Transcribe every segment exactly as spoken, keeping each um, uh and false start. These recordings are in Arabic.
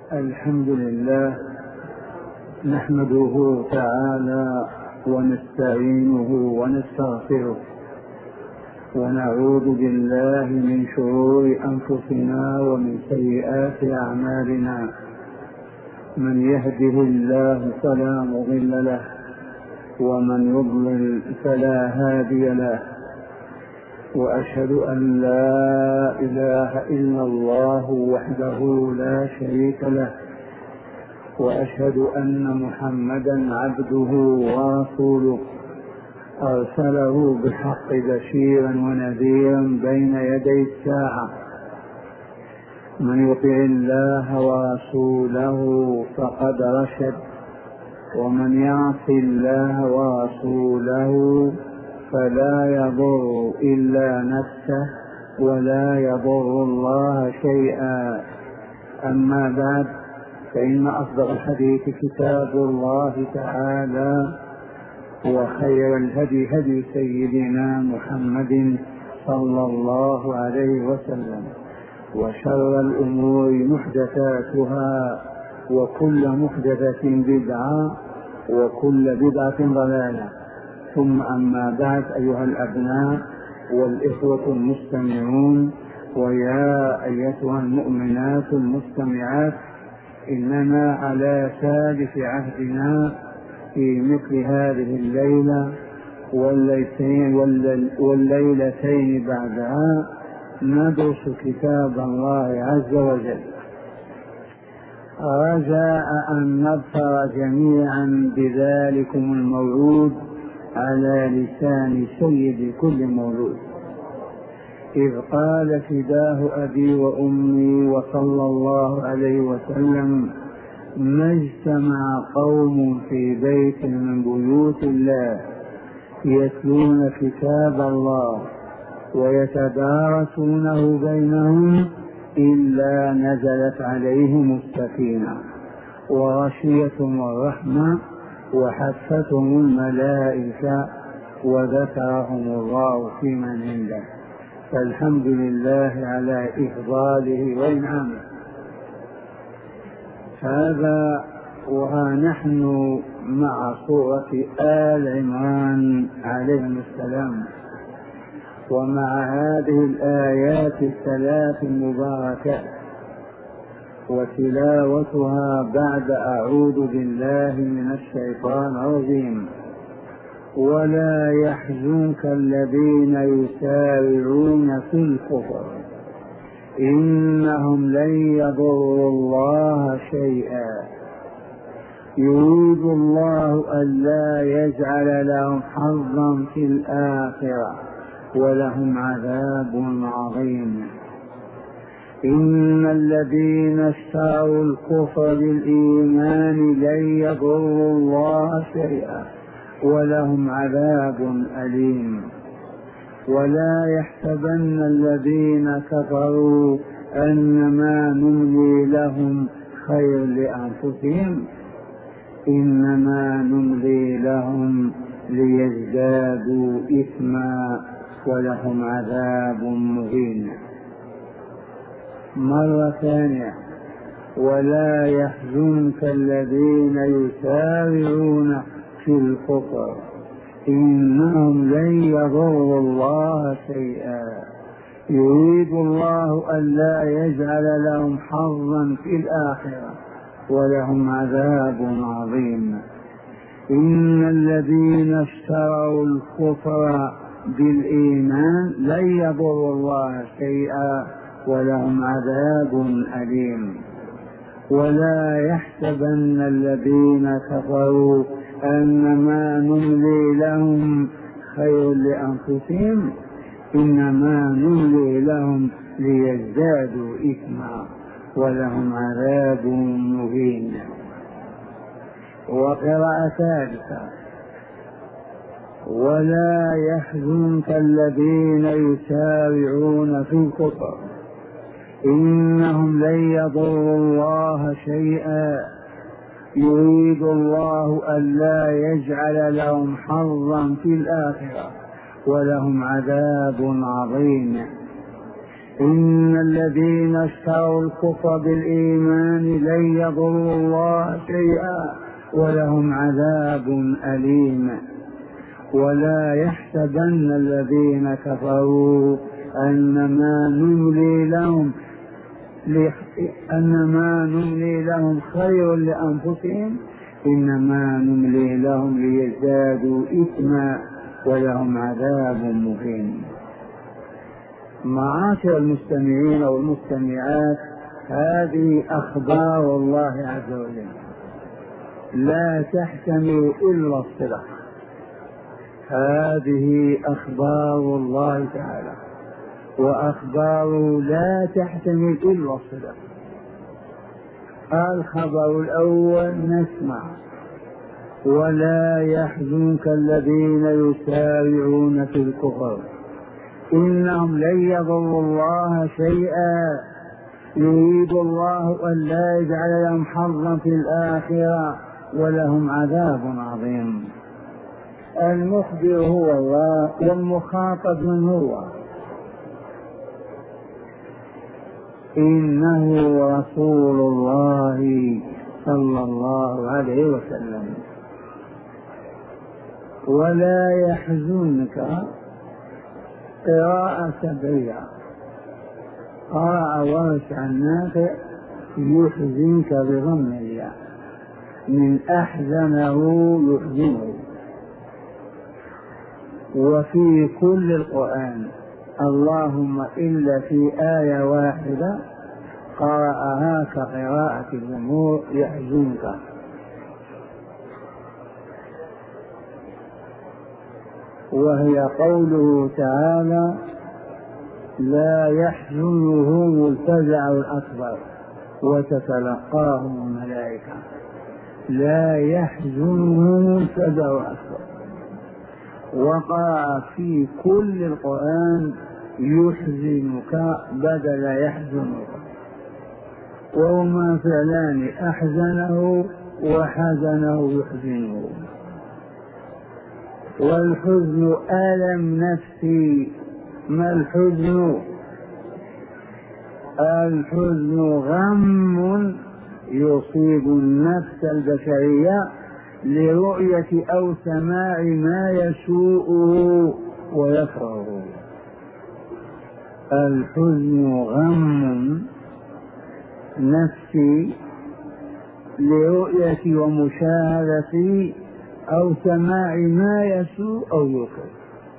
الحمد لله نحمده تعالى ونستعينه ونستغفره ونعوذ بالله من شرور أنفسنا ومن سيئات أعمالنا. من يهده الله فلا مضل له ومن يضلل فلا هادي له، وأشهد أن لا إله إلا الله وحده لا شريك له، وأشهد أن محمدا عبده ورسوله أرسله بالحق بشيرا ونذيرا بين يدي الساعة. من يطع الله ورسوله فقد رشد، ومن يعص الله ورسوله فلا يضر إلا نفسه ولا يضر الله شيئا. أما بعد، فإن أصدق الحديث كتاب الله تعالى، وخير الهدي هدي سيدنا محمد صلى الله عليه وسلم، وشر الأمور محدثاتها، وكل محدثة بدعة، وكل بدعة ضلالة. ثم أما بعد، أيها الأبناء والإخوة المستمعون، ويا أيتها المؤمنات المستمعات، إننا على ثالث عهدنا في مثل هذه الليلة والليلتين, والليلتين بعدها ندرس كتاب الله عز وجل، رجاء أن نظفر جميعا بذلكم الموعود على لسان سيد كل مولود، إذ قال فداه أبي وأمي وصلى الله عليه وسلم: ما اجتمع قوم في بيت من بيوت الله يتلون كتاب الله ويتدارسونه بينهم إلا نزلت عليهم السكينة وغشيتهم الرحمة وحفتهم الملائكة وذكرهم الله في من عنده. فالحمد لله على إفضاله وإنعامه. هذا وها نحن مع سورة آل عمران عليهم السلام، ومع هذه الآيات الثلاث المباركات، وتلاوتها بعد أعوذ بالله من الشيطان الرجيم: ولا يحزنك الذين يسارعون في الكفر إنهم لن يضروا الله شيئا يريد الله ألا يجعل لهم حظا في الآخرة ولهم عذاب عظيم. إن الذين اشتروا الكفر بالإيمان لن يضروا الله شيئا ولهم عذاب أليم. ولا يحسبن الذين كفروا أنما نملي لهم خير لأنفسهم، إنما نملي لهم ليزدادوا إثما ولهم عذاب مهين. مرة ثانية: ولا يحزنك الذين يسارعون في الكفر إنهم لن يضروا الله شيئا يريد الله ألا يجعل لهم حظا في الآخرة ولهم عذاب عظيم. إن الذين اشتروا الكفر بالإيمان لن يضروا الله شيئا ولهم عذاب أليم. ولا يحسبن الذين كفروا أنما نملي لهم خير لأنفسهم، إنما نملي لهم ليزدادوا إثما ولهم عذاب مهين. وقراءة ثالثة: ولا يحزنك الذين يسارعون في الكفر إنهم لن يضروا الله شيئا يريد الله ألا يجعل لهم حظا في الآخرة ولهم عذاب عظيم. إن الذين اشتروا الكفر بالإيمان لن يضروا الله شيئا ولهم عذاب أليم. ولا يحسبن الذين كفروا أنما نملي لهم أنما نملي لهم خير لأنفسهم، إنما نملي لهم ليزدادوا إثما ولهم عذاب مهين. معاشر المستمعين والمستمعات، هذه أخبار الله عز وجل لا تحتمل إلا الصدق. هذه أخبار الله تعالى، وأخباره لا تحتمل إلا الصدق. الخبر الأول نسمع: ولا يحزنك الذين يسارعون في الكفر إنهم لن يضروا الله شيئا يريد الله أن لا يجعل لهم حظا في الآخرة ولهم عذاب عظيم. المخبر هو الله والمخاطب من هو؟ إنه رسول الله صلى الله عليه وسلم. ولا يحزنك قراءة سبعية، قرأ ورش عن نافع يحزنك بضم الياء، من أحزنه يحزنه. وفي كل القرآن اللهم إلا في آية واحدة قرأها كقراءة الجمهور: يحزنك. وهي قوله تعالى: لا يحزنهم الفزع الأكبر وتتلقاهم الملائكة. لا يحزنهم الفزع الأكبر. وقع في كل القرآن يحزنك بدل يحزنك، وهما فعلان: أحزنه وحزنه يحزنه. والحزن ألم نفسي. ما الحزن؟ الحزن غم يصيب النفس البشرية لرؤية أو سماع ما يسوءه ويكرهه. الحزن غم نفسي لرؤية ومشاهدة أو سماع ما يسوء أو يكره.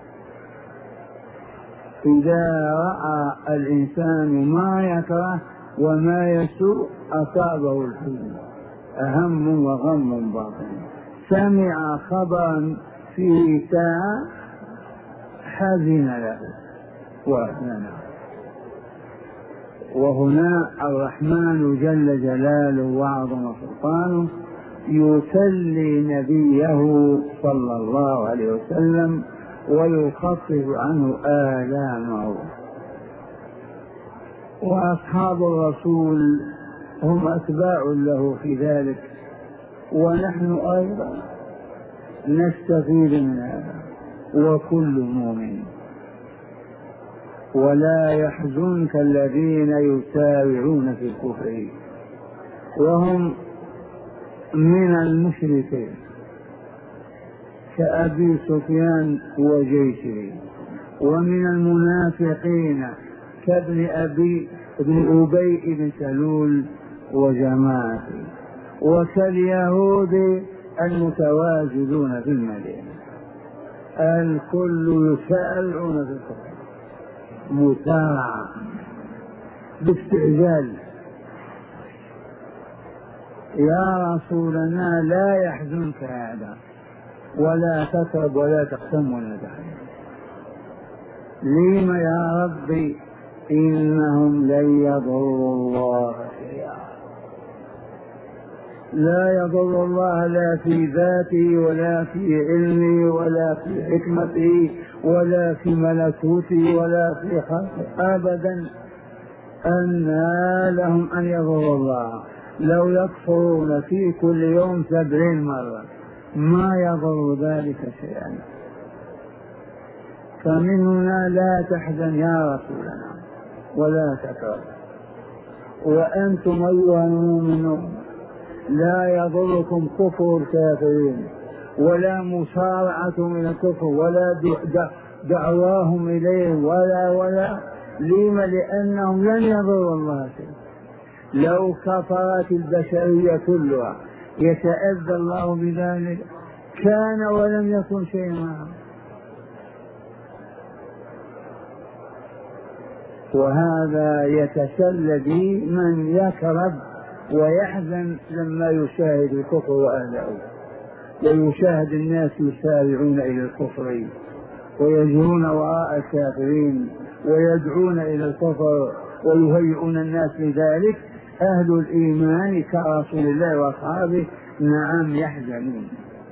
إذا رأى الإنسان ما يكره وما يسوء أصابه الحزن، أهم وغم باطن. سمع خبرا فيه ساعة حزن له وأحزن. وهنا الرحمن جل جلاله وعظم سلطانه يسلي نبيه صلى الله عليه وسلم ويخفف عنه آلامه. وأصحاب الرسول هم أتباع له في ذلك، ونحن أيضا نستفيد من هذا، وكل مؤمن. ولا يحزنك الذين يسارعون في الكفر، وهم من المشركين كأبي سفيان وجيشه، ومن المنافقين كابن أبي ابن أبي بن سلول وجماعته، وكاليهود المتواجدون في المدينة. الكل يسارعون في الكفر مسارعة باستعجال. يا رسولنا لا يحزنك هذا، ولا تكرب ولا تقسم ولا تحزن. لم يا ربي؟ إنهم لن يضروا الله شيئا. لا يضر الله لا في ذاته ولا في علمه ولا في حكمته ولا في ملكوته ولا في خلقه أبدا. أنى لهم أن يضروا الله؟ لو يكفرون في كل يوم سبعين مرة ما يضر ذلك شيئا. فمن هنا لا تحزن يا رسولنا، ولا تكرهوا. وأنتم أيها المؤمنون لا يضركم كفر الكافرين ولا مصارعتهم إلى الكفر ولا دعواهم إليه ولا ولا لما؟ لأنهم لن يضروا الله شيئا. لو كفرت البشرية كلها يتأذى الله بذلك كان ولم يكن شيء معه. وهذا يتسلى به من يكرب ويحزن لما يشاهد الكفر وأهله، ويشاهد الناس يسارعون إلى الكفر ويجرون وراء الكافرين ويدعون إلى الكفر ويهيئون الناس لذلك. أهل الإيمان كرسول الله وأصحابه نعم يحزنون.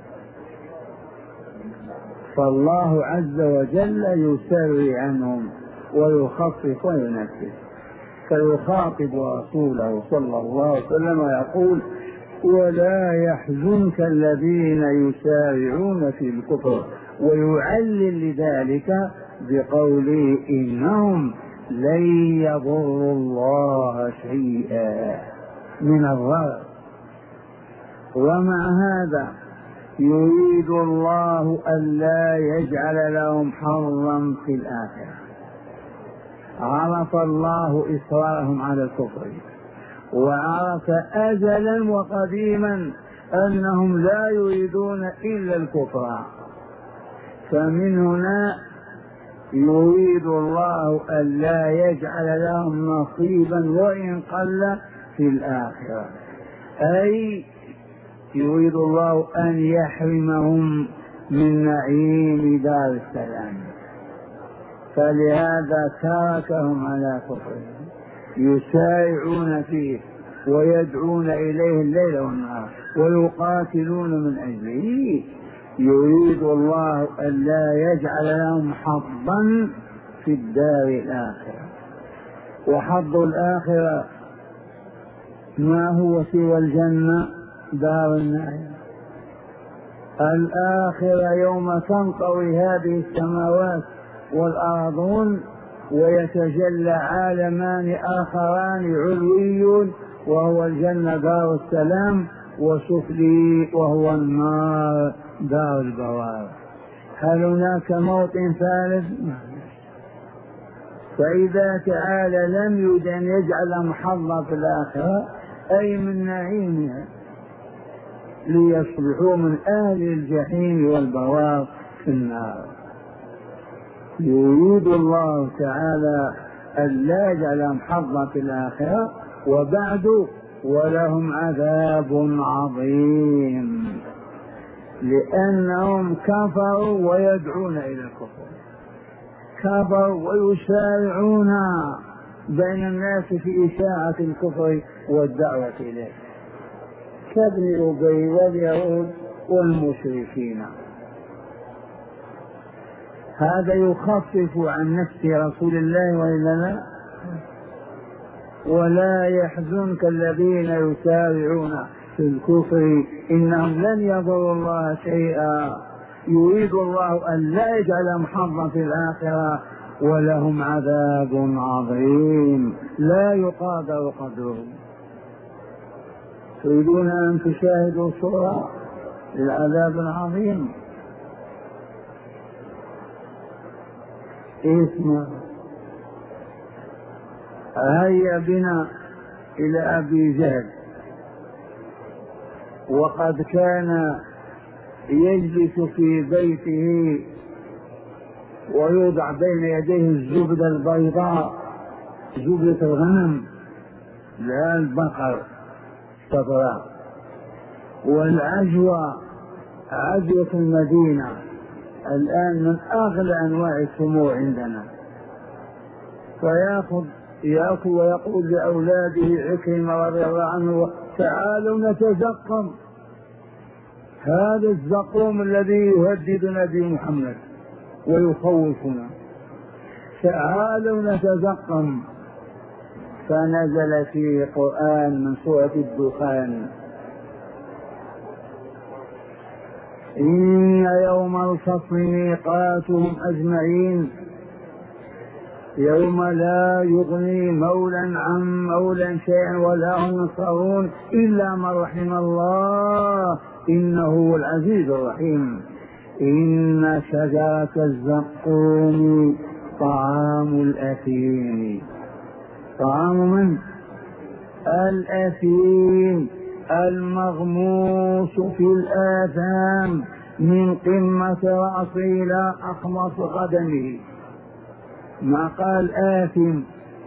فالله عز وجل يسري عنهم ويخفف وينفس، فيخاطب رسوله صلى الله عليه وسلم ويقول: ولا يحزنك الذين يسارعون في الكفر، ويعلل لذلك بقوله: إنهم لن يضروا الله شيئا من الضرر. ومع هذا يريد الله ألا يجعل لهم حظا في الآخرة. عرف الله إصرارهم على الكفر، وعرف أزلا وقديما أنهم لا يريدون إلا الكفر، فمن هنا يريد الله ألا يجعل لهم نصيبا وإن قل في الآخرة، أي يريد الله أن يحرمهم من نعيم دار السلام. فلهذا تركهم على كفرهم يسارعون فيه ويدعون إليه الليل والنهار ويقاتلون من أجله. يريد الله ألا يجعل لهم حظا في الدار الآخرة. وحظ الآخرة ما هو سوى الجنة؟ دار النعيم. الآخرة يوم تنطوي هذه السماوات والأرضون ويتجلى عالمان آخران علوي وهو الجنة دار السلام، وسفلي وهو النار دار البوار. هل هناك موت ثالث؟ فإذا تعالى لم يرد أن يجعل محظا في الآخرة أي من نعيمها ليصبحوا من أهل الجحيم والبوار في النار. يريد الله تعالى أن لا يجعلهم حظا في الآخرة. وبعد ولهم عذاب عظيم لأنهم كفروا ويدعون إلى الكفر، كفروا ويسارعون بين الناس في إشاعة الكفر والدعوة إليه كابن أبي واليهود والمشركين. هذا يخفف عن نفس رسول الله وإلا لا؟ ولا يحزنك الذين يسارعون في الكفر إنهم لن يضروا الله شيئا. يريد الله أن لا يجعلهم حظا في الآخرة ولهم عذاب عظيم لا يقادر قدرهم. تريدون أن تشاهدوا صورة للعذاب العظيم؟ اسمع، هيا بنا إلى أبي جهل، وقد كان يجلس في بيته ويوضع بين يديه الزبدة البيضاء، زبدة الغنم لا البقر صفراء، والعجوة عجوة المدينة الآن من أغلى أنواع السمو عندنا، فيأخذ يأكل ويقول لأولاده عكرمة رضي الله عنه: تعالوا نتزقم. هذا الزقوم الذي يهدد نبي محمد ويخوفنا، تعالوا نتزقم. فنزل في قرآن من سورة الدخان: إن يوم الفصل ميقاتهم أجمعين يوم لا يغني مولى عن مولى شيئا ولا هم ينصرون إلا من رحم الله إنه هو العزيز الرحيم. إن شجرة الزقوم طعام الأثيم. طعام من؟ الأثيم المغموس في الآثام من قمة رأسه إلى أخمص قدمه. ما قال آثم،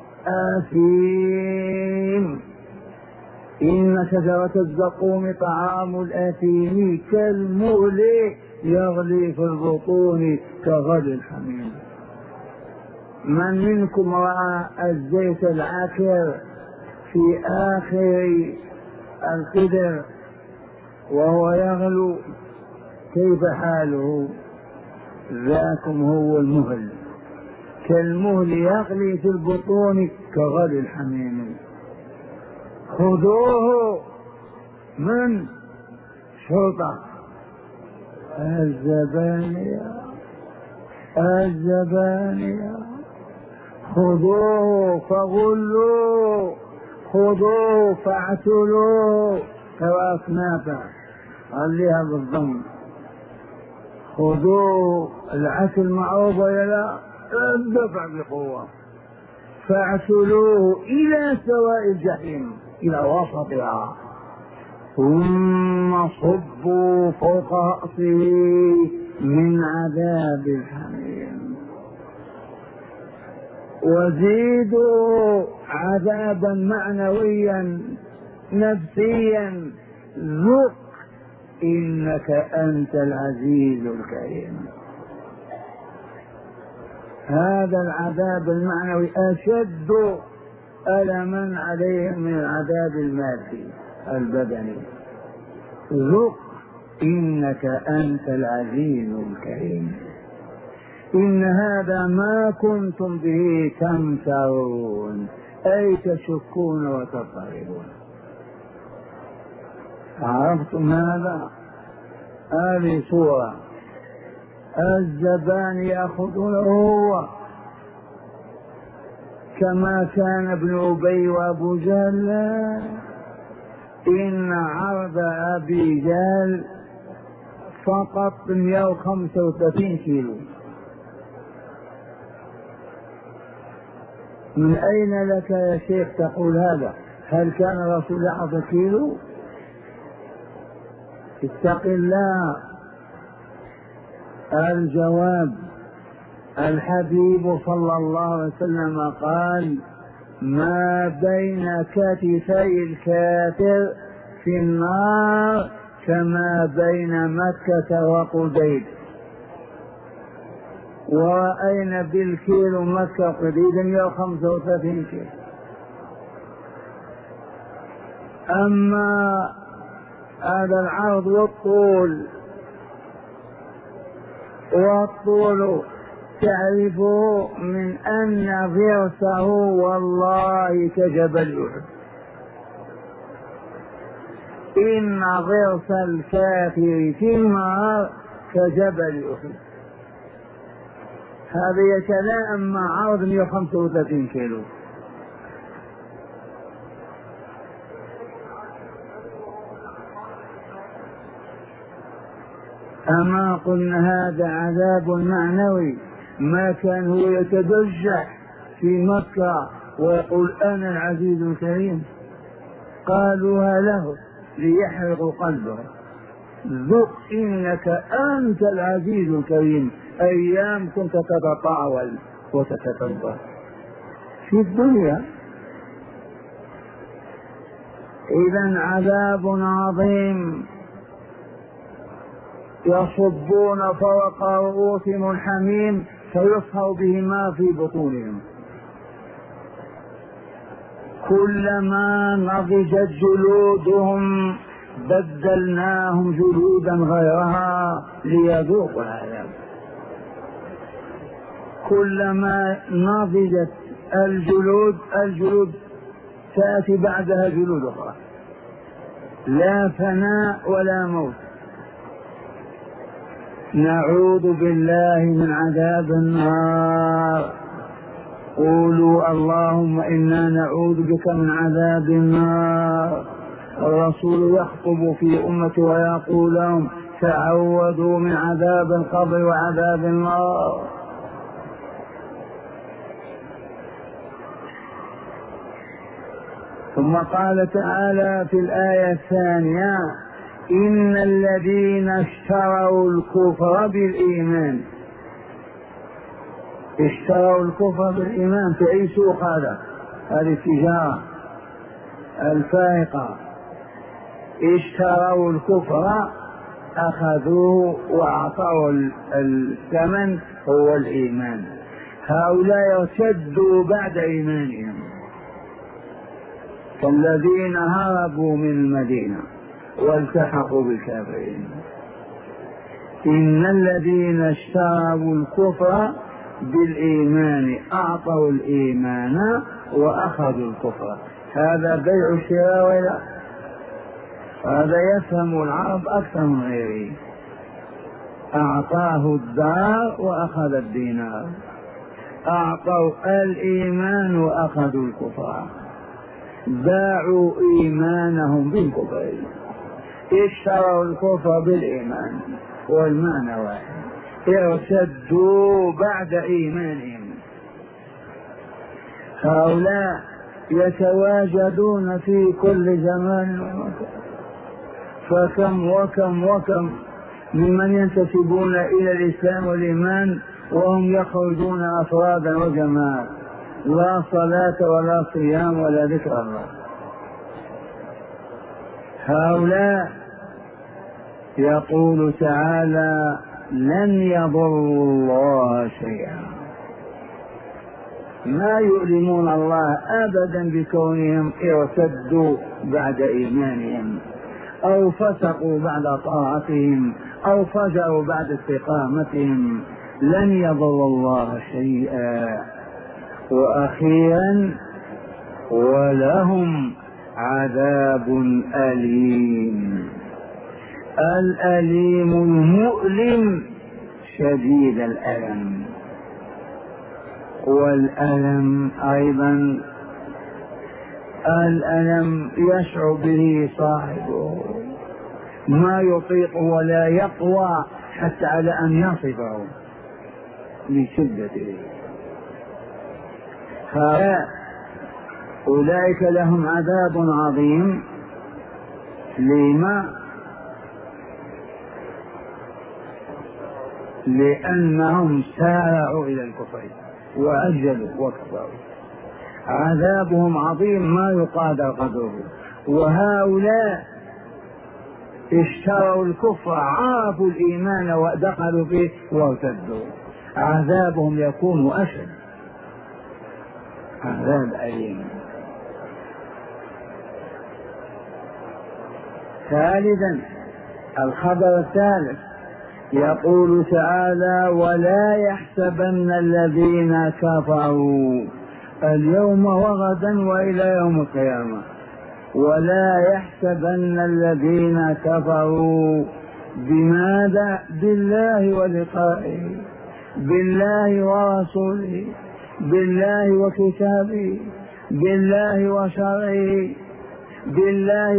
آثيم. إن شجرة الزقوم طعام الآثيم كالمهل يغلي في البطون كغلي الحميم. من منكم رأى الزيت العكر في آخر القدر وهو يغلو كيف حاله؟ ذاكم هو المهل، كالمهل يغلي في البطون كغلي الحميم. خذوه من شرطة الزبانية، الزبانية. خذوه فغلوه، خذوه فاعتلوه. قراءة نافع خليها بالضم. خذوه العسل معروف ولا لا؟ الدفع بقوة. فاعتلوه إلى سواء الجحيم، إلى وسطها، ثم صبوا فوق رأسه من عذاب الحميم، وزيدوا عذابا معنويا نفسيا، ذق إنك أنت العزيز الكريم. هذا العذاب المعنوي أشد ألما عليهم من العذاب المادي البدني. ذق إنك أنت العزيز الكريم. إن هذا ما كنتم به تمترون، أي تشكون وتضطربون. عرفتم هذا؟ هذه صورة الزبان يأخذونه هو، كما كان ابن أبي وأبو جهل. إن عرض أبي جهل فقط مئة وخمسة وثلاثين كيلو. من أين لك يا شيخ تقول هذا؟ هل كان الرسول يحفظ كيلو؟ اتق الله. الجواب: الحبيب صلى الله عليه وسلم قال: ما بين كتفي الكافر في النار كما بين مكة وقديد. ورأينا بالكيلو مكة وقديد مئة وخمسة وثلاثين كيلو. أما هذا العرض والطول، والطول تعرفه من أن ضرسه والله كجبل أحد. إن ضرس الكافر في النار كجبل أحد. هذا يتلائم مع عرض مئة وخمسة وثلاثين كيلو. أما قلنا هذا عذاب معنوي؟ ما كان هو يتدجح في مكة ويقول أنا العزيز الكريم؟ قالوها له ليحرقوا قلبه. ذق إنك أنت العزيز الكريم. أيام كنت تتطاول وتتكبر في الدنيا. إذن عذاب عظيم. يصبون فوق رؤوسهم الحميم فيصهر به ما في بطونهم. كلما نضجت جلودهم بدلناهم جلودا غيرها ليذوقوا العذاب. كلما نضجت الجلود الجلود تأتي بعدها جلود أخرى، لا فناء ولا موت. نعوذ بالله من عذاب النار. قولوا اللهم إنا نعوذ بك من عذاب النار. الرسول يخطب في أمته ويقول لهم تعوذوا من عذاب القبر وعذاب النار. ثم قال تعالى في الآية الثانية إن الذين اشتروا الكفر بالإيمان. اشتروا الكفر بالإيمان في أي سوق هذا؟ هذه التجارة الفائقة. اشتروا الكفر أخذوه وأعطوا الثمن هو الإيمان. هؤلاء ارتدوا بعد إيمانهم كالذين هربوا من المدينة والتحقوا بالكافرين. إن الذين اشتروا الكفر بالإيمان أعطوا الإيمان وأخذوا الكفر. هذا بيع الشراء ولا هذا يفهم العرب أكثر من غيره. أعطاه الدار وأخذ الدينار، أعطوا الإيمان وأخذوا الكفر، باعوا إيمانهم بالكفر. اشتروا الكفر بالإيمان والمعنى واحد، ارتدوا بعد إيمانهم. هؤلاء يتواجدون في كل زمان ومكان، فكم وكم وكم ممن ينتسبون إلى الإسلام والإيمان وهم يخرجون أفرادا وجماعات، لا صلاة ولا صيام ولا ذكر الله. هؤلاء يقول تعالى لن يضروا الله شيئا، ما يؤلمون الله أبدا بكونهم ارتدوا بعد إيمانهم أو فسقوا بعد طاعتهم أو فجروا بعد استقامتهم. لن يضروا الله شيئا. وأخيرا ولهم عذاب أليم. الأليم المؤلم شديد الألم، والألم أيضا الألم يشعر به صاحبه ما يطيق ولا يقوى حتى على أن يصفه من شدته. هؤلاء أولئك لهم عذاب عظيم. لما؟ لأنهم سارعوا إلى الكفر وأجلوا وكفروا. عذابهم عظيم ما يقادر قدره. وهؤلاء اشتروا الكفر، عرفوا الإيمان ودخلوا فيه وارتدوا، عذابهم يكون أشد، عذاب أليم. ثالثا الخبر الثالث يقول تعالى ولا يحسبن الذين كفروا اليوم وغدا وإلى يوم القيامة، ولا يحسبن الذين كفروا بماذا؟ بالله ولقائه، بالله ورسوله، بالله وكتابه، بالله وشرعه، بالله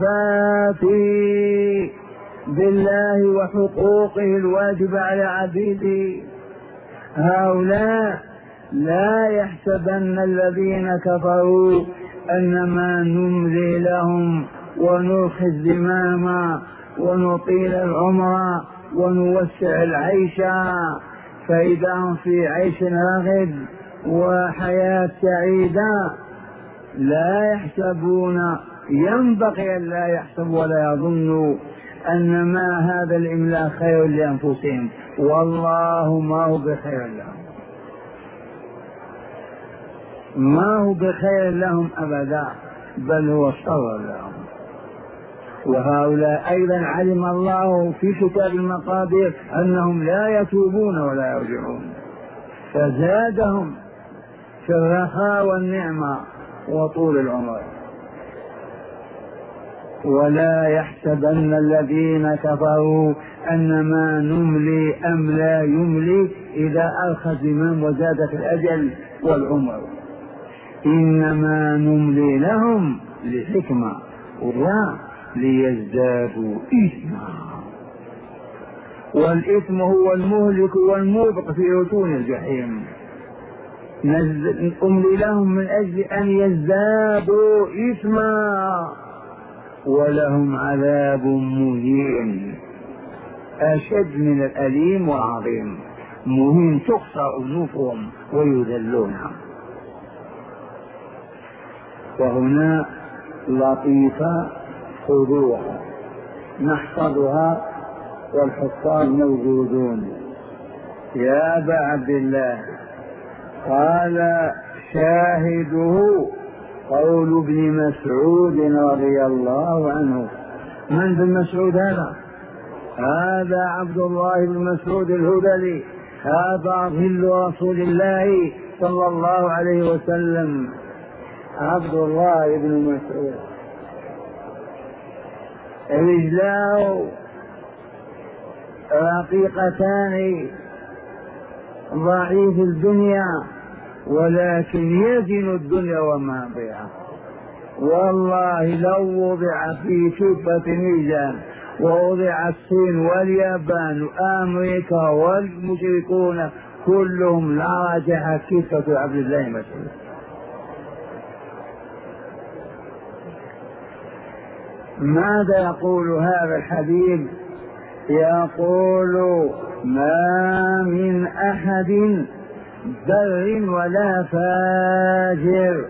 وصفاته، بالله وحقوقه الواجبة على عبيده. هؤلاء لا يحسبن الذين كفروا أنما نملي لهم ونرخي الزمام ونطيل العمر ونوسع العيش فإذا هم في عيش راغد وحياة سعيدة. لا يحسبون، ينبغي أن لا يحسبوا ولا يظنوا أن ما هذا الإملاء خير لأنفسهم، والله ما هو بخير لهم، ما هو بخير لهم أبدا، بل هو شر لهم. وهؤلاء أيضا علم الله في كتاب المقادير أنهم لا يتوبون ولا يرجعون، فزادهم في الرخاء والنعمة وطول العمر. ولا يحسبن الذين كفروا أنما نملي أم لا يملي، إذا أرخى الزمام وزادت الأجل والعمر. إنما نملي لهم لحكمة ولا ليزدادوا إثما، والإثم هو المهلك والموبق في أتون الجحيم. أملي لهم من أجل أن يزدادوا إثما ولهم عذاب مهين أشد من الأليم وعظيم. مهين تقصى أنوفهم ويذلون. وهنا لطيفة خذوها نحفظها والحفاظ موجودون. يا أبا عبد الله قال شاهده قول ابن مسعود رضي الله عنه. من ابن مسعود هذا؟ هذا عبد الله بن مسعود الهذلي، هذا ظل رسول الله صلى الله عليه وسلم، عبد الله بن مسعود. رجلاه رقيقتان ضعيف الدنيا ولكن يزن الدنيا وما بها. والله لو وضع في كفة ميزان ووضع الصين واليابان وامريكا والمشركون كلهم لا رجح كفة عبد الله مسعود. ماذا يقول هذا الحبيب؟ يقول ما من أحد بر ولا فاجر.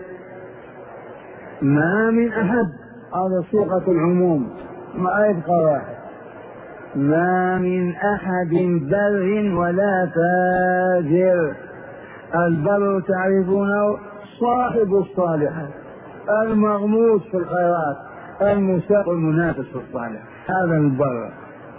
ما من أحد هذا صيغة العموم ما يبقى واحد. ما من أحد بر ولا فاجر. البر تعرفونه صاحب الصالحات المغموس في الخيرات المساق المنافس في الصالح، هذا البر.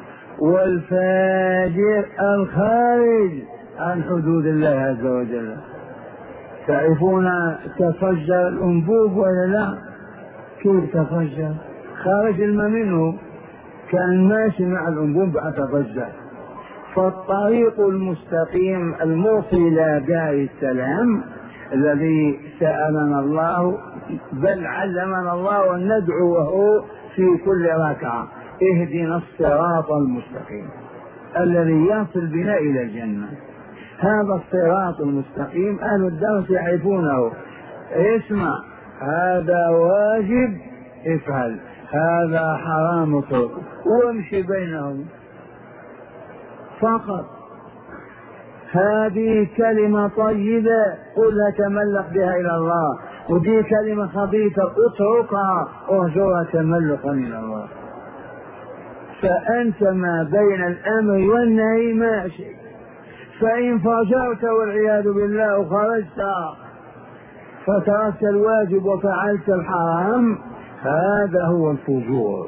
والفاجر الخارج عن حدود الله عز وجل. تعرفون تفجر الأنبوب ولا لا؟ كيف تفجر؟ خارج الماء منه، كان ماشي مع الأنبوب تفجر. فالطريق المستقيم الموصل إلى دار السلام الذي سألنا الله بل علمنا الله أن ندعوه في كل ركعة اهدنا الصراط المستقيم الذي يصل بنا إلى الجنة. هذا الصراط المستقيم أهل الدرس يعرفونه. اسمع، هذا واجب افعل، هذا حرام اترك، وامشي بينهم فقط. هذه كلمة طيبة قل تملق بها إلى الله، ودي كلمة خبيثة اتركها اهجرها تملقا إلى الله. فأنت ما بين الأمر والنهي ماشي. فإن فجرت والعياذ بالله وخرجت فتركت الواجب وفعلت الحرام هذا هو الفجور.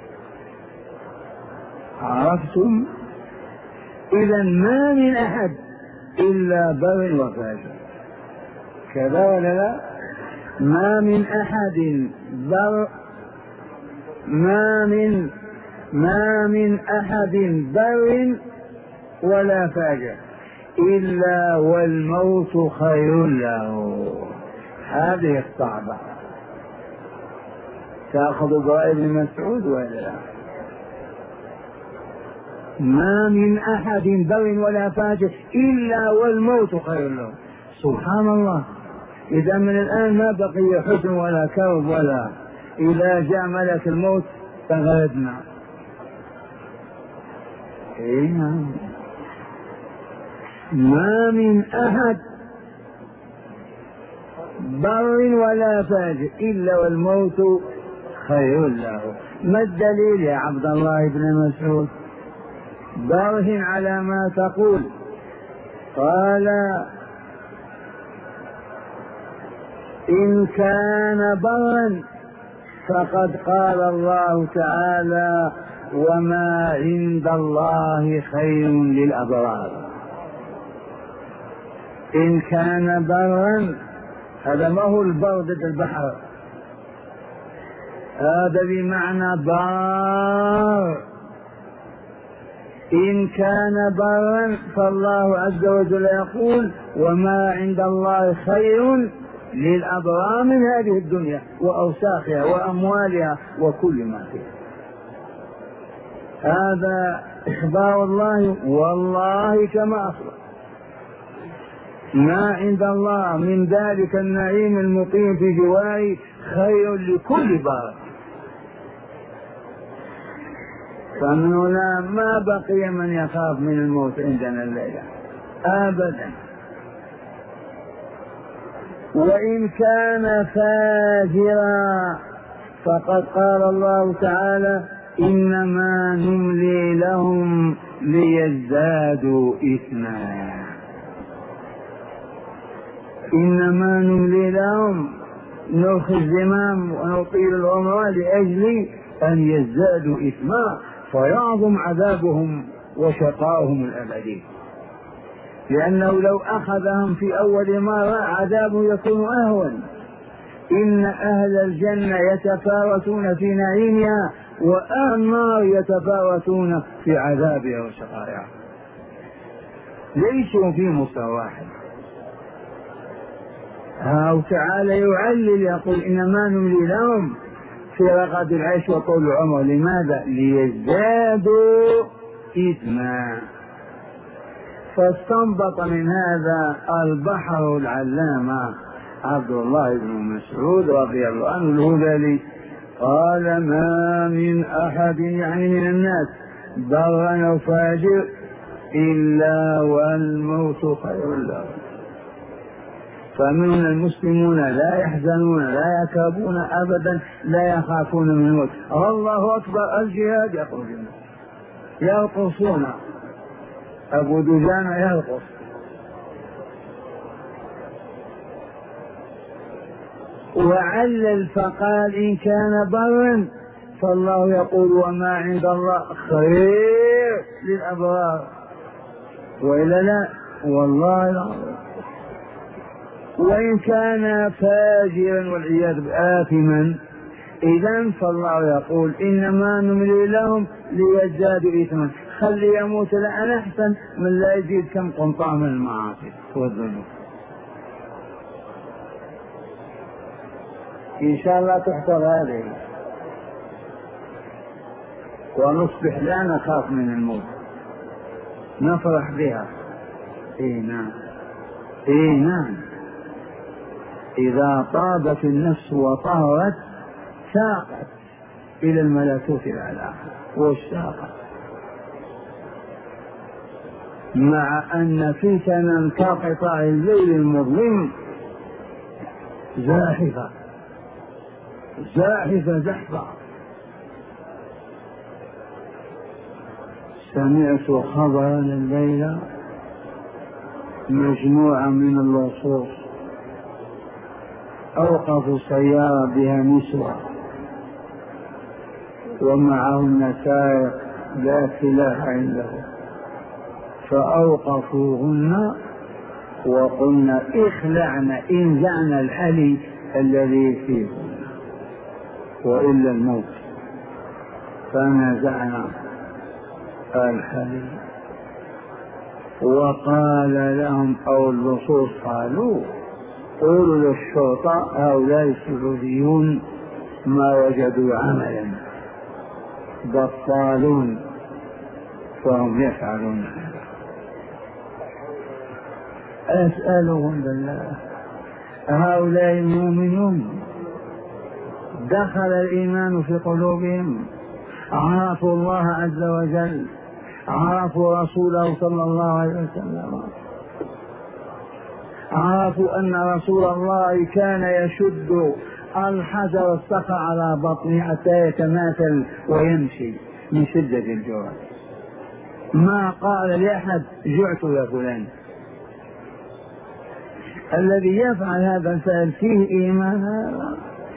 عرفتم؟ إذا ما من أحد إلا بر وفاجر، كذا ولا لا؟ ما من أحد بر ما من ما من أحد بر ولا فاجر إلا والموت خير له. هذه الصعبة. تأخذ برأي ابن مسعود ولا لا؟ ما من أحد بر ولا فاجر إلا والموت خير له. سبحان الله. إذا من الآن ما بقي حزن ولا كرب ولا، إذا جاء ملك الموت تغلبنا. إيه؟ ما من أحد بر ولا فاجر إلا والموت خير له. ما الدليل يا عبد الله بن مسعود؟ برهن على ما تقول. قال إن كان برا فقد قال الله تعالى وما عند الله خير للأبرار. إن كان برا هذا ما هو البر ضد البحر، هذا بمعنى بار. إن كان برا فالله عز وجل يقول وما عند الله خير للأبرار من هذه الدنيا وأوساخها وأموالها وكل ما فيها. هذا إخبار الله، والله كما أخبر ما عند الله من ذلك النعيم المقيم في جواره خير لكل بار. فمن هنا ما بقي من يخاف من الموت عندنا الليلة أبدا. وإن كان فاجرا فقد قال الله تعالى إنما نملي لهم ليزدادوا إثما. إنما نملي لهم، نرخي الزمام ونطيل العمر لأجل أن يزدادوا إثما فيعظم عذابهم وشقاؤهم الأبدي، لأنه لو أخذهم في أول مرة عذابه يكون أهون. إن أهل الجنة يتفاوتون في نعيمها وأهل النار يتفاوتون في عذابها وشقائها، ليسوا في مستوى واحد. ها تعالى يعلل يقول إنما نملي لهم في رغد العيش وطول العمر. لماذا؟ ليزدادوا إثما. فاستنبط من هذا البحر العلامة عبد الله بن مسعود رضي الله عنه الهذلي قال ما من أحد يعني من الناس بر أو فاجر إلا والموت خير له. فمن المسلمون لا يحزنون لا يكابون أبدا لا يخافون من الموت. الله أكبر الجهاد يخرجون يرقصون، أبو دجانة يرقص. وعلل فقال إن كان برا فالله يقول وما عند الله خير للأبرار، وإلا لا والله العظيم. وإن كان فاجرا والعياذ بالله آثما إذن فالله يقول إنما نملي لهم ليزدادوا إثما. خلي يموت لأن أحسن من لا يزيد كم قنطار من المعاصي والذنوب. إن شاء الله تحفظ هذه ونصبح لا نخاف من الموت، نفرح بها. إيه نعم إيه نعم. إذا طابت النفس وطهرت ساقت إلى الملكوت الأعلى والشاقت، مع أن فتنا كقطاع الليل المظلم زاحفة زاحفة زحفة. سمعت خبرا الليلة مجموعة من اللصوص أوقفوا سيارة بها نسوة ومعهن سائق لا سلاح عنده، فأوقفوهن وقلنا اخلعن انزعن الحلي الذي فيهن وإلا الموت. فنزعنا الحلي وقال لهم أو اللصوص قالوا قولوا للشرطة هؤلاء السعوديون ما وجدوا عملا بطالون فهم يفعلون هذا. أسألهم بالله هؤلاء المؤمنون دخل الإيمان في قلوبهم، عرفوا الله عز وجل، عرفوا رسوله صلى الله عليه وسلم، عرفوا أن رسول الله كان يشد الحجر الصخر على بطنه حتى يتماثل ويمشي من شدة الجوع، ما قال لأحد جعت يا فلان. الذي يفعل هذا الفعل فيه إيمان. هذا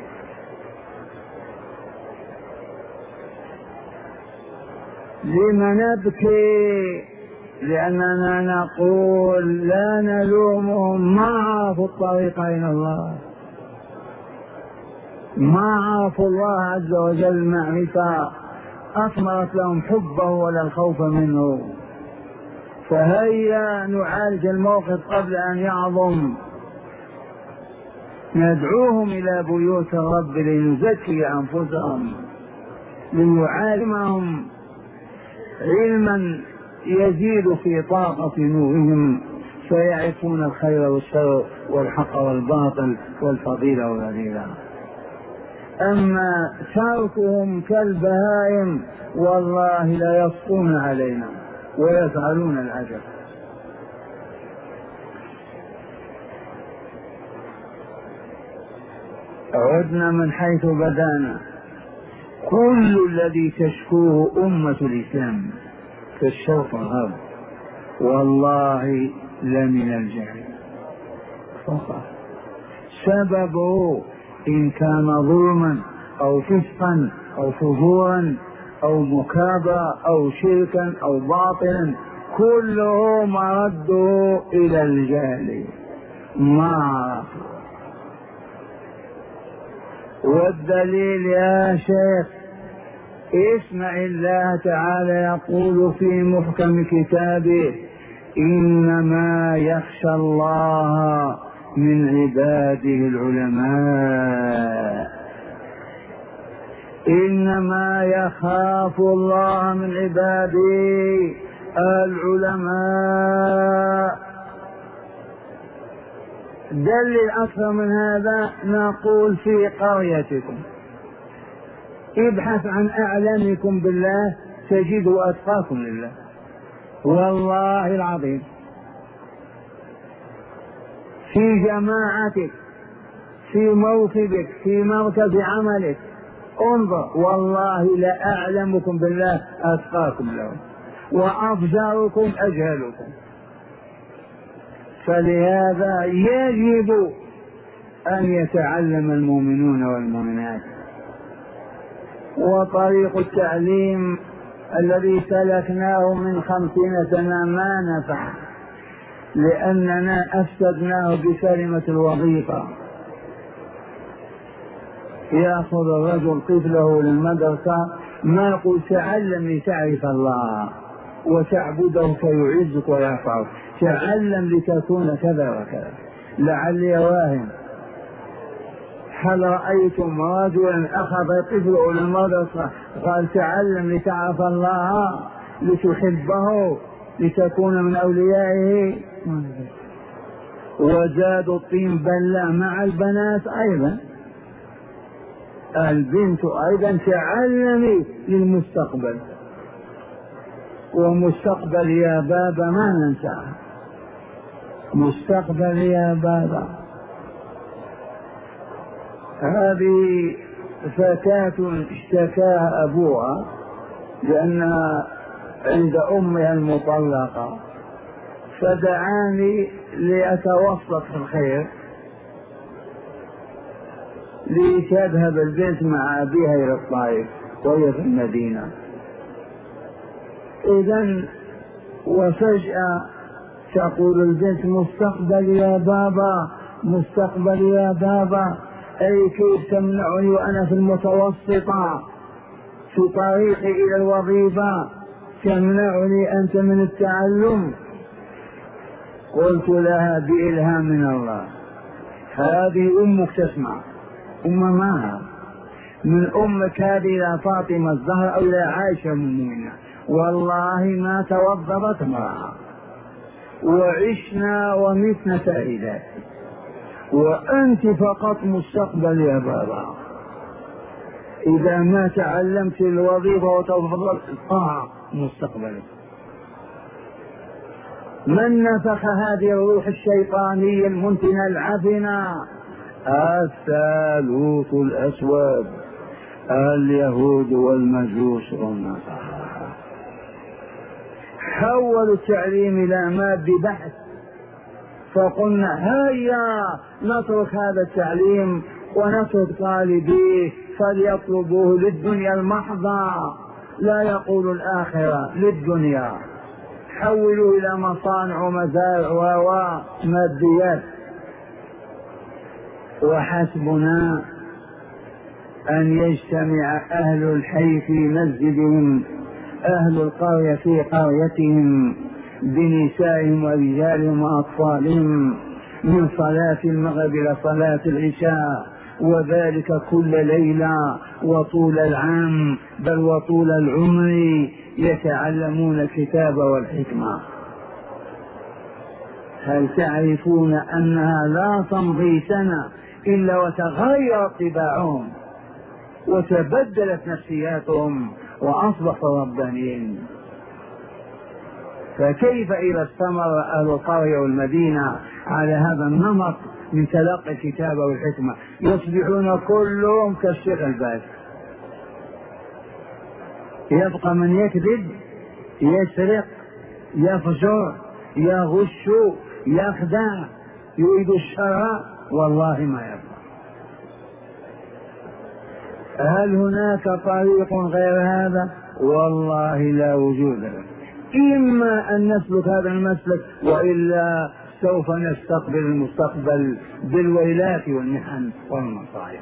لم نبكي؟ لأننا نقول لا نلومهم، ما عرفوا الطريق إلى الله، ما عرفوا الله عز وجل معرفة أثمرت لهم حبه ولا الخوف منه. فهيا نعالج الموقف قبل أن يعظم، ندعوهم إلى بيوت الرب لنزكي أنفسهم، لنعلمهم علما يزيد في طاقة نورهم، فيعرفون الخير والشر والحق والباطل والفضيلة والرذيلة. أما تركهم كالبهائم والله لا يسقون علينا ويفعلون العجب. عدنا من حيث بدانا. كل الذي تشكوه أمة الإسلام في الشرق والغرب والله لمن الجهل فقط، سببه إن كان ظلما أو فسقا أو فجورا أو مكابرة أو شركا أو باطلا، كله مرده إلى الجهل ما عرف. والدليل يا شيخ، اسمع الله تعالى يقول في محكم كتابه: إنما يخشى الله من عباده العلماء. إنما يخاف الله من عباده العلماء. دليل أكثر من هذا نقول في قريتكم ابحث عن أعلمكم بالله تجدوا أتقاكم لله، والله العظيم. في جماعتك، في موكبك، في مركز عملك، انظر والله لأعلمكم بالله أتقاكم له، وأفجركم أجهلكم. فلهذا يجب أن يتعلم المؤمنون والمؤمنات. وطريق التعليم الذي سلكناه من خمسين سنة ما نفع، لأننا أفسدناه بكلمة الوظيفة. يأخذ الرجل طفله للمدرسة ما يقول تعلم لتعرف الله وتعبده فيعزك ويرفعك، تعلم لتكون كذا وكذا. لعلي واهم، هل رأيتم رجلا أخذ طفله للمدرسة قال تعلم لتعرف الله لتحبه لتكون من أوليائه؟ وزادوا الطين بلة مع البنات أيضا. البنت أيضا تعلمي للمستقبل، ومستقبل يا بابا ما ننساه، مستقبل يا بابا. هذه فتاة اشتكاها أبوها لأنها عند أمها المطلقة، فدعاني لأتوسط في الخير لتذهب البنت مع أبيها إلى الطائف وهي في المدينة. إذن وفجأة تقول البنت مستقبل يا بابا، مستقبل يا بابا. أي كيف تمنعني وأنا في المتوسطة في طريقي إلى الوظيفة، تمنعني أنت من التعلم؟ قلت لها بإلهام من الله، هذه أمك تسمع، أم معها من أمك هذه إلى فاطمة الزهراء أو إلى عائشة المؤمنة، والله ما توظفت امرأة، وعشنا ومتنا سائلات، وأنت فقط مستقبل يا بابا. إذا ما تعلمت الوظيفة وتوظفت الطاعة مستقبلك. من نفخ هذه الروح الشيطانية المنتنة العفنة؟ الثالوث الأسود، اليهود والمجوس والنصارى. حولوا التعليم إلى مادة بحث، فقلنا هيا نترك هذا التعليم ونترك طالبيه فليطلبوه للدنيا المحضة، لا يقول الآخرة، للدنيا. حولوا إلى مصانع ومزارع وماديات. وحسبنا أن يجتمع أهل الحي في مسجدهم، أهل القرية في قريتهم، بنسائهم ورجالهم وأطفالهم، من صلاة المغرب إلى صلاة العشاء، وذلك كل ليلة وطول العام، بل وطول العمر، يتعلمون الكتاب والحكمة. هل تعرفون أنها لا تمضي سنة إلا وتغير طباعهم وتبدلت نفسياتهم وأصبحوا ربانيين؟ فكيف إذا استمر أهل القرية والمدينة على هذا النمط من تلقي الكتاب والحكمة؟ يصبحون كلهم كالشيخ الباز، يبقى من يكذب، يسرق، يفجر، يغش، يخدع، يريد الشر، والله ما يبقى. هل هناك طريق غير هذا؟ والله لا وجود له. إما أن نسلك هذا المسلك، وإلا سوف نستقبل المستقبل بالويلات والمحن والمصائب.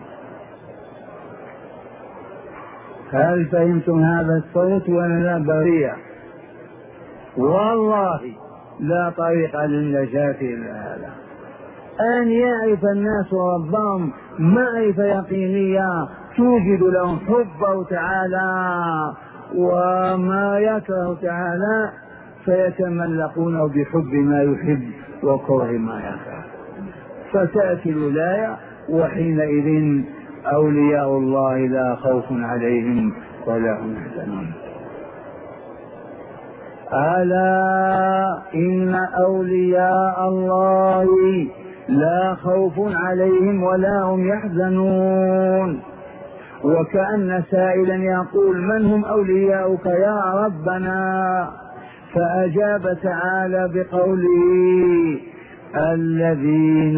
هل فهمتم هذا الصوت ولا لا؟ بريء والله لا طريق للنجاة إلا هذا، أن يعرف الناس ربهم معرفة يقينية توجد لهم حبه تعالى وما يكره تعالى، فيتملقونه بحب ما يحب وكره ما يكره، فتأتي الولاية، وحينئذ أولياء الله لا خوف عليهم ولا هم يحزنون. ألا إن أولياء الله لا خوف عليهم ولا هم يحزنون. وكأن سائلا يقول: من هم أولياؤك يا ربنا؟ فأجاب تعالى بقوله: الذين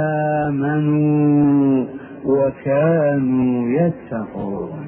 آمنوا وكانوا يتقون.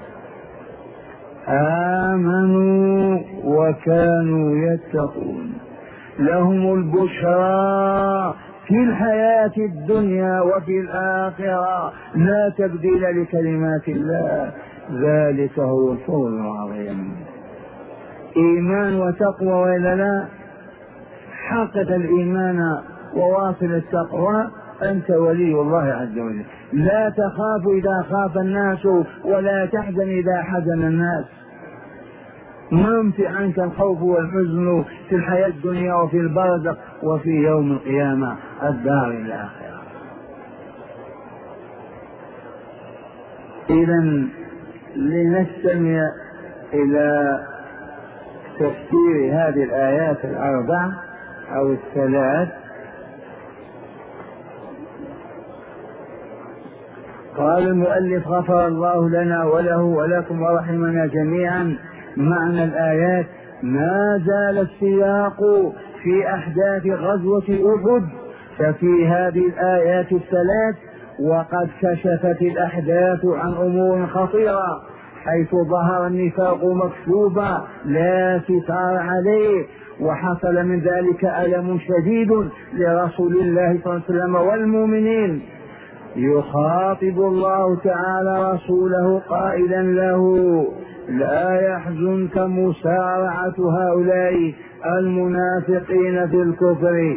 آمنوا وكانوا يتقون، لهم البشرى في الحياة الدنيا وفي الآخرة، لا تبديل لكلمات الله، ذلك هو الفوز العظيم. إيمان وتقوى وإلا لا؟ حقق الإيمان وواصل التقوى، أنت ولي الله عز وجل. لا تخاف إذا خاف الناس، ولا تحزن إذا حزن الناس. منفي عنك الخوف والحزن في الحياة الدنيا وفي البرزخ وفي يوم القيامة الدار الآخرة. إذن لنستمع إلى تفسير هذه الآيات الأربع أو الثلاث. قال المؤلف: غفر الله لنا وله ولكم ورحمنا جميعا. معنى الآيات: ما زال السياق في أحداث غزوة أحد، ففي هذه الآيات الثلاث وقد كشفت الأحداث عن أمور خطيرة، حيث ظهر النفاق مكشوفا لا ستار عليه، وحصل من ذلك ألم شديد لرسول الله صلى الله عليه وسلم والمؤمنين. يخاطب الله تعالى رسوله قائلا له: لا يحزنك مسارعة هؤلاء المنافقين في الكفر.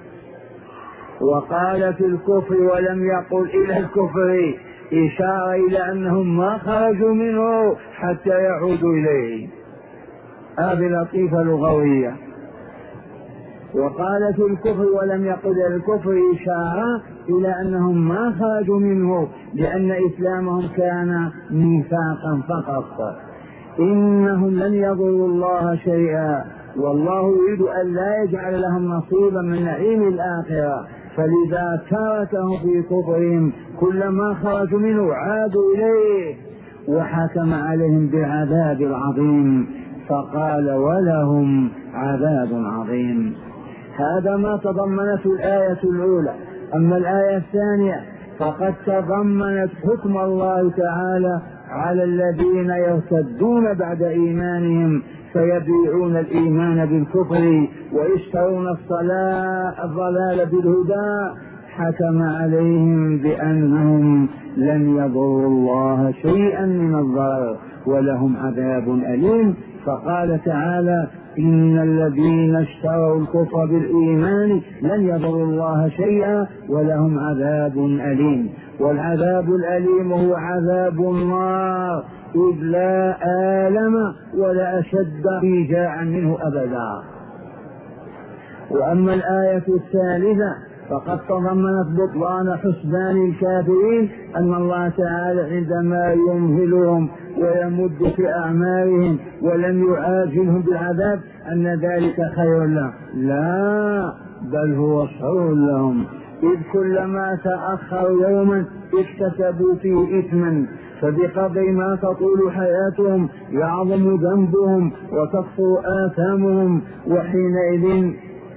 وقال في الكفر ولم يقل إلى الكفر، إشارة إلى أنهم ما خرجوا منه حتى يعودوا إليه. هذه لطيفة لغوية. وقال في الكفر ولم يقل إلى الكفر، إشارة إلى أنهم ما خرجوا منه، لأن إسلامهم كان نفاقا فقط. إنهم لن يضروا الله شيئا، والله يريد أن لا يجعل لهم نصيبا من نعيم الآخرة، فلذا تركهم في كفرهم، كلما خرجوا منه عادوا إليه، وحكم عليهم بعذاب العظيم، فقال: ولهم عذاب عظيم. هذا ما تضمنته الآية الأولى. أما الآية الثانية فقد تضمنت حكم الله تعالى على الذين يرتدون بعد إيمانهم فيبيعون الإيمان بالكفر ويشترون الصلاة الضلال بالهدى، حكم عليهم بأنهم لن يضروا الله شيئا من الضرر ولهم عذاب أليم. فقال تعالى إن الذين اشتروا الكفر بالإيمان لن يضروا الله شيئا ولهم عذاب أليم. والعذاب الأليم هو عذاب النار إذ لا آلم ولا أشد إيجاعا منه أبدا. وأما الآية الثالثة فقد تضمنت بطلان حسبان الكافرين، أن الله تعالى عندما يمهلهم ويمد في أعمالهم ولم يعاجلهم بالعذاب أن ذلك خير لهم. لا، بل هو شر لهم، إذ كلما تأخر يوما اكتسبوا فيه إثما، فبقدر ما تطول حياتهم يعظم ذنبهم وتكثر آثامهم، وحينئذ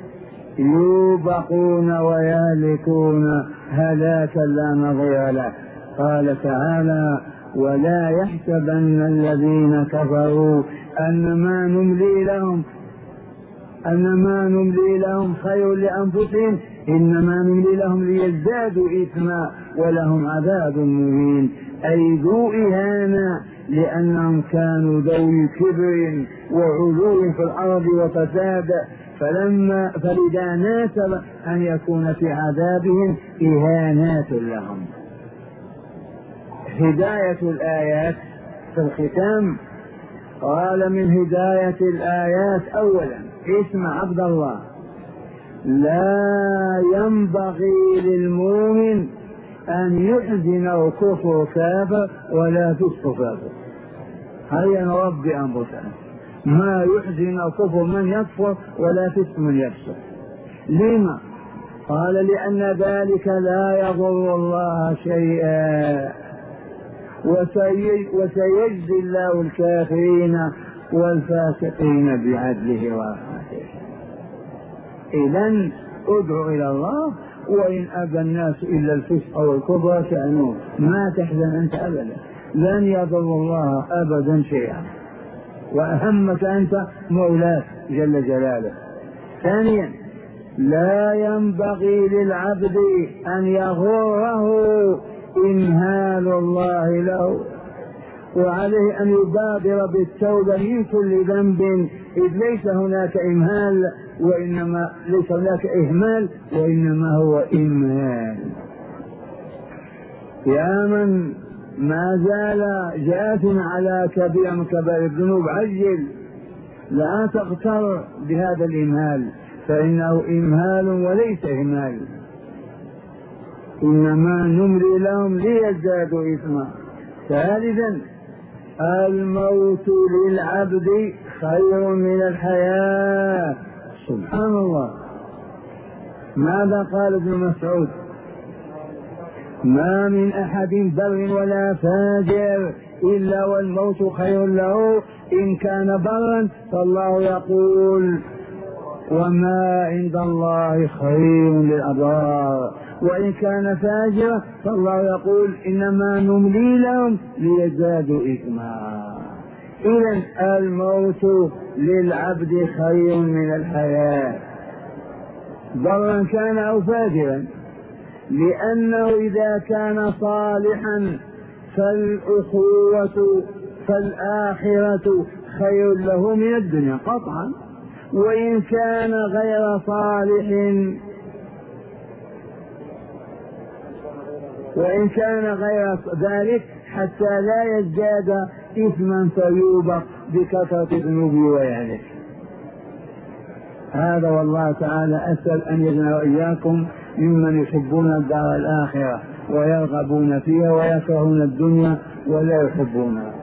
يوبقون ويهلكون هلاكا لا نظير له. قال تعالى ولا يحسبن الذين كفروا أنما نملي لهم أنما نملي لهم خير لأنفسهم إنما نملي لهم ليزدادوا إثما ولهم عذاب مهين، أي ذو إهانة، لأنهم كانوا ذوي كبر وعلو في الأرض وفساد، فلما فلذا ناسب أن يكون في عذابهم إهانات لهم. هداية الآيات في الختام، قال من هداية الآيات أولا اسمع عبد الله، لا ينبغي للمؤمن أن يحزن كفر كافر ولا فسق كافر. هيا نربي أنفسنا، ما يحزن كفر من يكفر ولا فسق من يفسق. لما؟ قال لأن ذلك لا يضر الله شيئا وسيجزي الله الكافرين والفاسقين بعدله ورحمته. إذن ادعو إلى الله، وإن أبى الناس إلا الفسق والكفر شأنه، ما تحزن أنت أبدا، لن يضر الله أبدا شيئا، وأهمك أنت مولاك جل جلاله. ثانيا لا ينبغي للعبد أن يغره إمهال الله له، وعليه أن يبادر بالتوبة من كل ذنب، إذ ليس هناك إمهال وإنما ليس هناك إهمال وإنما هو إمهال. يا من ما زال جاثم على كبير من كبائر الذنوب عجل، لا تغتر بهذا الإمهال، فإنه إمهال وليس إهمال، إنما نملي لهم ليزدادوا إثما. ثالثا الموت للعبد خير من الحياة. سبحان الله، ماذا قال ابن مسعود؟ ما من أحد بر ولا فاجر إلا والموت خير له، إن كان برا فالله يقول وما عند الله خير للأبرار، وإن كان فاجرا فالله يقول إنما نملي لهم ليزدادوا إثما. إذن الموت للعبد خير من الحياة، برا كان أو فاجرا، لأنه إذا كان صالحا فالأخوة فالآخرة خير له من الدنيا قطعا، وإن كان غير صالح وإن كان غير ذلك حتى لا يزداد إثما فيوبق بكثرة ذنوبه ويهلك. هذا والله تعالى أسأل أن يجعلنا وإياكم ممن يحبون الدار الآخرة ويرغبون فيها ويكرهون الدنيا ولا يحبونها.